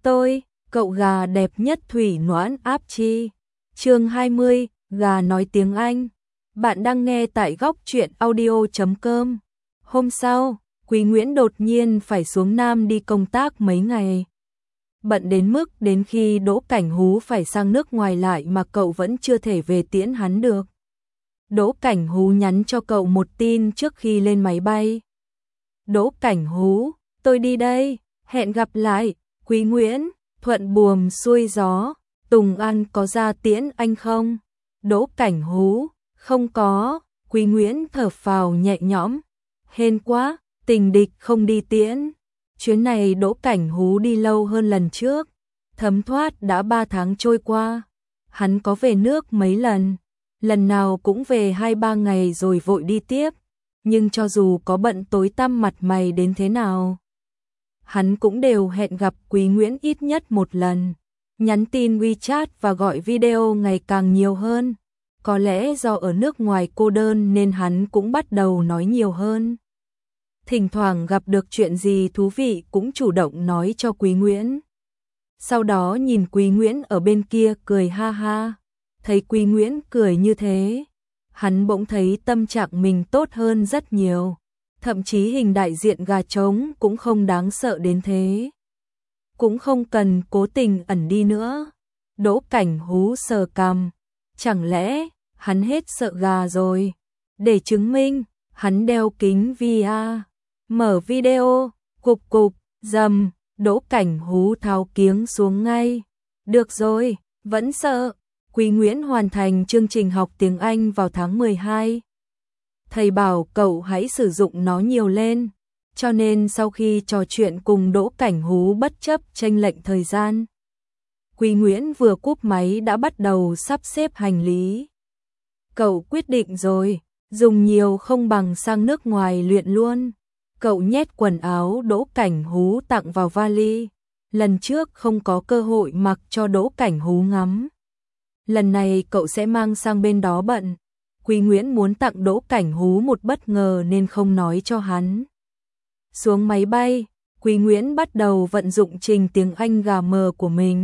Tôi, cậu gà đẹp nhất thủy noãn áp chi. Chương 20, gà nói tiếng Anh. Bạn đang nghe tại góc truyện audio.com. Hôm sau, Quý Nguyễn đột nhiên phải xuống Nam đi công tác mấy ngày. Bận đến mức đến khi Đỗ Cảnh Hú phải sang nước ngoài lại mà cậu vẫn chưa thể về tiễn hắn được. Đỗ Cảnh Hú nhắn cho cậu một tin trước khi lên máy bay. Đỗ Cảnh Hú, tôi đi đây, hẹn gặp lại. Quý Nguyễn, thuận buồm xuôi gió, Tùng An có ra tiễn anh không? Đỗ Cảnh Hú, không có. Quý Nguyễn thở phào nhẹ nhõm. Hên quá, tình địch không đi tiễn. Chuyến này Đỗ Cảnh Hú đi lâu hơn lần trước. Thấm thoát đã 3 tháng trôi qua. Hắn có về nước mấy lần. Lần nào cũng về 2-3 ngày rồi vội đi tiếp. Nhưng cho dù có bận tối tăm mặt mày đến thế nào, hắn cũng đều hẹn gặp Quý Nguyễn ít nhất một lần. Nhắn tin WeChat và gọi video ngày càng nhiều hơn. Có lẽ do ở nước ngoài cô đơn nên hắn cũng bắt đầu nói nhiều hơn. Thỉnh thoảng gặp được chuyện gì thú vị cũng chủ động nói cho Quý Nguyễn. Sau đó nhìn Quý Nguyễn ở bên kia cười ha ha. Thấy Quý Nguyễn cười như thế, hắn bỗng thấy tâm trạng mình tốt hơn rất nhiều. Thậm chí hình đại diện gà trống cũng không đáng sợ đến thế. Cũng không cần cố tình ẩn đi nữa. Đỗ Cảnh Hú sờ cằm. Chẳng lẽ hắn hết sợ gà rồi? Để chứng minh, hắn đeo kính VR. Mở video, cục cục, rầm, Đỗ Cảnh Hú tháo kiếng xuống ngay. Được rồi, vẫn sợ. Quý Nguyễn hoàn thành chương trình học tiếng Anh vào tháng 12. Thầy bảo cậu hãy sử dụng nó nhiều lên, cho nên sau khi trò chuyện cùng Đỗ Cảnh Hú bất chấp chênh lệch thời gian, Quý Nguyễn vừa cúp máy đã bắt đầu sắp xếp hành lý. Cậu quyết định rồi, dùng nhiều không bằng sang nước ngoài luyện luôn. Cậu nhét quần áo Đỗ Cảnh Hú tặng vào vali. Lần trước không có cơ hội mặc cho Đỗ Cảnh Hú ngắm. Lần này cậu sẽ mang sang bên đó bận. Quý Nguyễn muốn tặng Đỗ Cảnh Hú một bất ngờ nên không nói cho hắn. Xuống máy bay, Quý Nguyễn bắt đầu vận dụng trình tiếng Anh gà mờ của mình.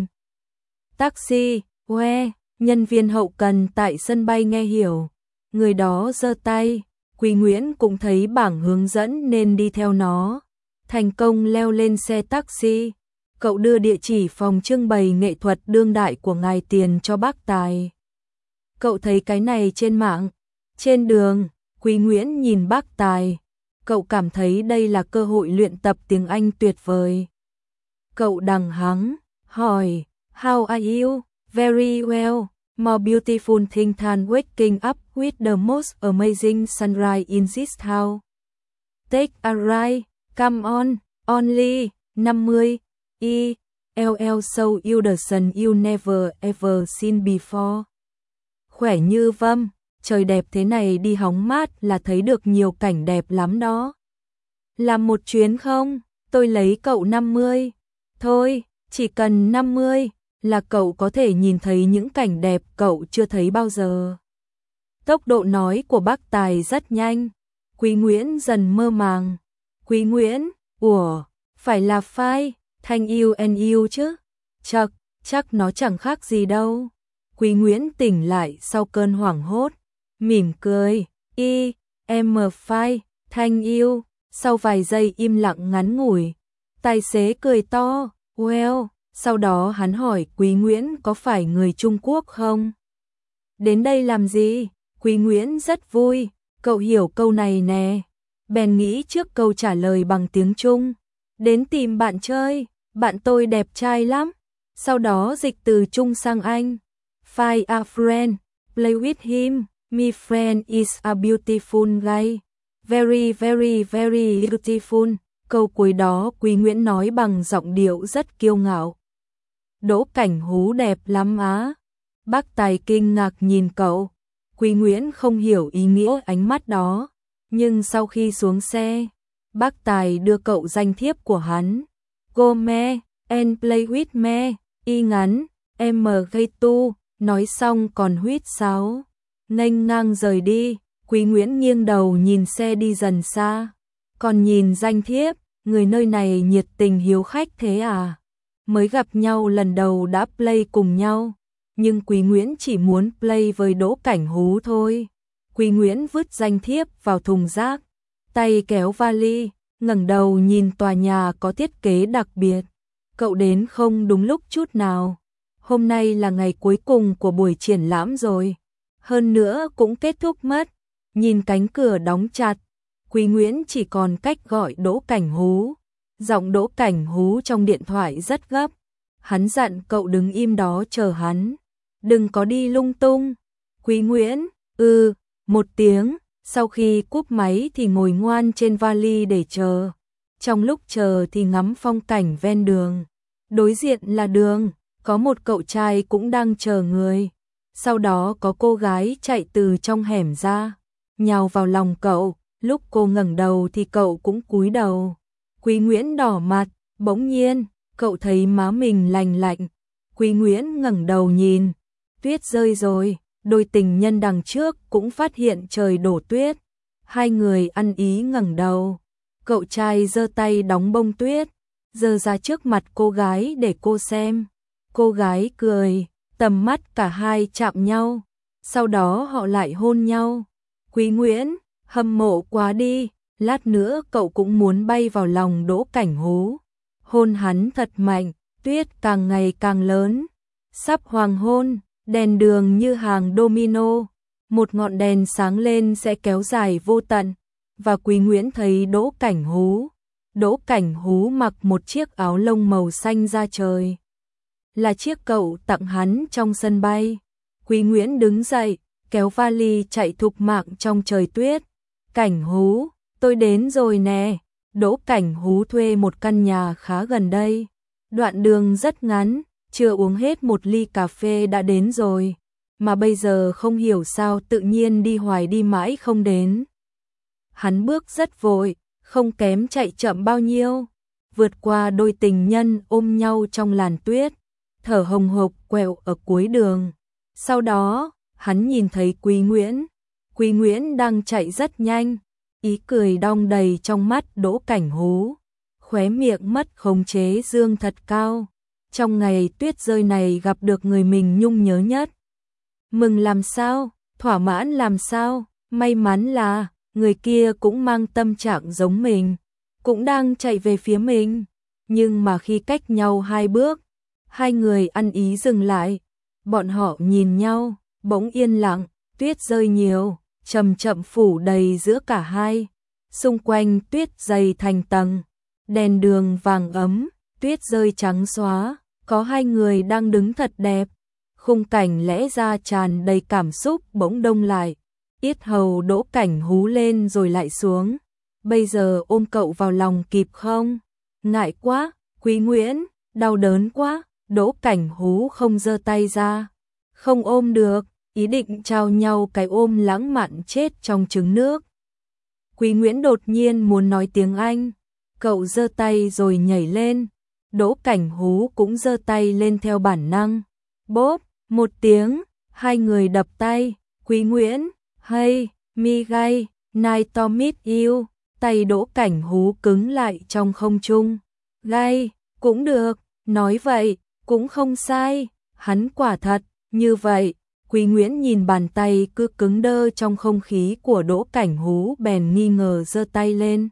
Taxi, nhân viên hậu cần tại sân bay nghe hiểu. Người đó giơ tay, Quý Nguyễn cũng thấy bảng hướng dẫn nên đi theo nó. Thành công leo lên xe taxi. Cậu đưa địa chỉ phòng trưng bày nghệ thuật đương đại của ngài Tiền cho bác Tài. Cậu thấy cái này trên mạng. Trên đường, Quý Nguyễn nhìn bác Tài. Cậu cảm thấy đây là cơ hội luyện tập tiếng Anh tuyệt vời. Cậu đằng hắng, hỏi, How are you? Very well. More beautiful thing than waking up with the most amazing sunrise in this town. Take a ride, come on, only 50. LL so you the sun you never ever seen before. Khỏe như vâm, trời đẹp thế này đi hóng mát là thấy được nhiều cảnh đẹp lắm đó. Làm một chuyến không? Tôi lấy cậu 50. Thôi, chỉ cần 50 là cậu có thể nhìn thấy những cảnh đẹp cậu chưa thấy bao giờ. Tốc độ nói của bác Tài rất nhanh. Quý Nguyễn dần mơ màng. Quý Nguyễn, phải là phai, thanh yêu and you chứ? Chắc nó chẳng khác gì đâu. Quý Nguyễn tỉnh lại sau cơn hoảng hốt, mỉm cười, em phai, thanh yêu. Sau vài giây im lặng ngắn ngủi, tài xế cười to, well. Sau đó hắn hỏi Quý Nguyễn có phải người Trung Quốc không? Đến đây làm gì? Quý Nguyễn rất vui, cậu hiểu câu này nè. Bèn nghĩ trước câu trả lời bằng tiếng Trung. Đến tìm bạn chơi, bạn tôi đẹp trai lắm. Sau đó dịch từ Trung sang Anh. Find a friend, play with him. My friend is a beautiful guy. Very very very beautiful. Câu cuối đó Quý Nguyễn nói bằng giọng điệu rất kiêu ngạo. Đỗ Cảnh Hú đẹp lắm á. Bác Tài kinh ngạc nhìn cậu. Quý Nguyễn không hiểu ý nghĩa ánh mắt đó. Nhưng sau khi xuống xe, bác Tài đưa cậu danh thiếp của hắn. Go me, and play with me, y ngắn, em gây tu. Nói xong còn huýt sáo. Nghênh ngang rời đi. Quý Nguyễn nghiêng đầu nhìn xe đi dần xa. Còn nhìn danh thiếp, người nơi này nhiệt tình hiếu khách thế à? mới gặp nhau lần đầu đã play cùng nhau, nhưng Quý Nguyễn chỉ muốn play với Đỗ Cảnh Hú thôi. Quý Nguyễn vứt danh thiếp vào thùng rác, tay kéo vali, ngẩng đầu nhìn tòa nhà có thiết kế đặc biệt. Cậu đến không đúng lúc chút nào. Hôm nay là ngày cuối cùng của buổi triển lãm rồi. Hơn nữa cũng kết thúc mất. Nhìn cánh cửa đóng chặt, Quý Nguyễn chỉ còn cách gọi Đỗ Cảnh Hú. Giọng Đỗ Cảnh Hú trong điện thoại rất gấp. Hắn dặn cậu đứng im đó chờ hắn. Đừng có đi lung tung. Quý Nguyễn, một tiếng. Sau khi cúp máy thì ngồi ngoan trên vali để chờ. Trong lúc chờ thì ngắm phong cảnh ven đường. Đối diện là đường, có một cậu trai cũng đang chờ người. Sau đó có cô gái chạy từ trong hẻm ra, nhào vào lòng cậu. Lúc cô ngẩng đầu thì cậu cũng cúi đầu. Quý Nguyễn đỏ mặt, bỗng nhiên, cậu thấy má mình lành lạnh. Quý Nguyễn ngẩng đầu nhìn, tuyết rơi rồi. Đôi tình nhân đằng trước cũng phát hiện trời đổ tuyết. Hai người ăn ý ngẩng đầu. Cậu trai giơ tay đóng bông tuyết, giơ ra trước mặt cô gái để cô xem. Cô gái cười, tầm mắt cả hai chạm nhau. Sau đó họ lại hôn nhau. Quý Nguyễn, hâm mộ quá đi. Lát nữa cậu cũng muốn bay vào lòng Đỗ Cảnh Hú. Hôn hắn thật mạnh, tuyết càng ngày càng lớn. Sắp hoàng hôn. Đèn đường như hàng domino, một ngọn đèn sáng lên sẽ kéo dài vô tận, và Quý Nguyễn thấy Đỗ Cảnh Hú. Đỗ Cảnh Hú mặc một chiếc áo lông màu xanh da trời, là chiếc cậu tặng hắn trong sân bay. Quý Nguyễn đứng dậy, kéo vali chạy thục mạng trong trời tuyết. Cảnh Hú, tôi đến rồi nè. Đỗ Cảnh Hú thuê một căn nhà khá gần đây. Đoạn đường rất ngắn. Chưa uống hết một ly cà phê đã đến rồi, mà bây giờ không hiểu sao tự nhiên đi hoài đi mãi không đến. Hắn bước rất vội, không kém chạy chậm bao nhiêu, vượt qua đôi tình nhân ôm nhau trong làn tuyết, thở hồng hộc quẹo ở cuối đường. Sau đó, hắn nhìn thấy Quý Nguyễn. Quý Nguyễn đang chạy rất nhanh, ý cười đong đầy trong mắt Đỗ Cảnh Hú, khóe miệng mất khống chế dương thật cao. Trong ngày tuyết rơi này gặp được người mình nhung nhớ nhất. Mừng làm sao, thỏa mãn làm sao, may mắn là người kia cũng mang tâm trạng giống mình, cũng đang chạy về phía mình. Nhưng mà khi cách nhau 2 bước, hai người ăn ý dừng lại. Bọn họ nhìn nhau, bỗng yên lặng, tuyết rơi nhiều, chậm chậm phủ đầy giữa cả hai. Xung quanh tuyết dày thành tầng, đèn đường vàng ấm, tuyết rơi trắng xóa. Có hai người đang đứng thật đẹp. Khung cảnh lẽ ra tràn đầy cảm xúc bỗng đông lại. Yết hầu Đỗ Cảnh Hú lên rồi lại xuống. Bây giờ ôm cậu vào lòng kịp không? Ngại quá, Quý Nguyễn, đau đớn quá. Đỗ Cảnh Hú không giơ tay ra. Không ôm được, ý định trao nhau cái ôm lãng mạn chết trong trứng nước. Quý Nguyễn đột nhiên muốn nói tiếng Anh. Cậu giơ tay rồi nhảy lên. Đỗ Cảnh Hú cũng giơ tay lên theo bản năng. Bốp, một tiếng, hai người đập tay. Quý Nguyễn, hey, me guy, nice to meet you. Tay Đỗ Cảnh Hú cứng lại trong không trung. Guy, cũng được, nói vậy, cũng không sai. Hắn quả thật, như vậy. Quý Nguyễn nhìn bàn tay cứ cứng đơ trong không khí của Đỗ Cảnh Hú bèn nghi ngờ giơ tay lên.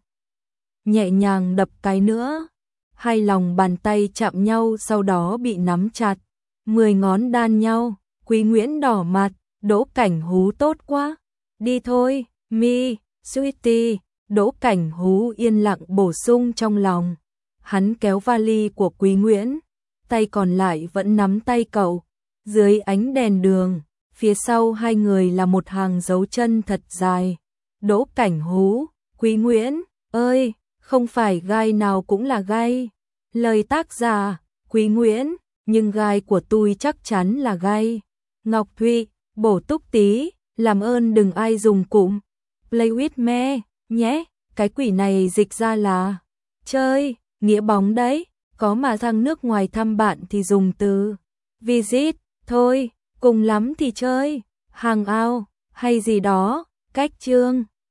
Nhẹ nhàng đập cái nữa. Hai lòng bàn tay chạm nhau sau đó bị nắm chặt. 10 ngón đan nhau. Quý Nguyễn đỏ mặt. Đỗ Cảnh Hú tốt quá. Đi thôi, mi, sweetie. Đỗ Cảnh Hú yên lặng bổ sung trong lòng. Hắn kéo vali của Quý Nguyễn. Tay còn lại vẫn nắm tay cậu. Dưới ánh đèn đường, phía sau hai người là một hàng dấu chân thật dài. Đỗ Cảnh Hú, Quý Nguyễn, ơi, không phải gai nào cũng là gai. Lời tác giả, Quý Nguyễn, nhưng gai của tôi chắc chắn là gai. Ngọc Thụy, bổ túc tí, làm ơn đừng ai dùng cụm play with me nhé, cái quỷ này dịch ra là chơi, nghĩa bóng đấy, có mà sang nước ngoài thăm bạn thì dùng từ visit, thôi, cùng lắm thì chơi, hang out, hay gì đó, cách chương.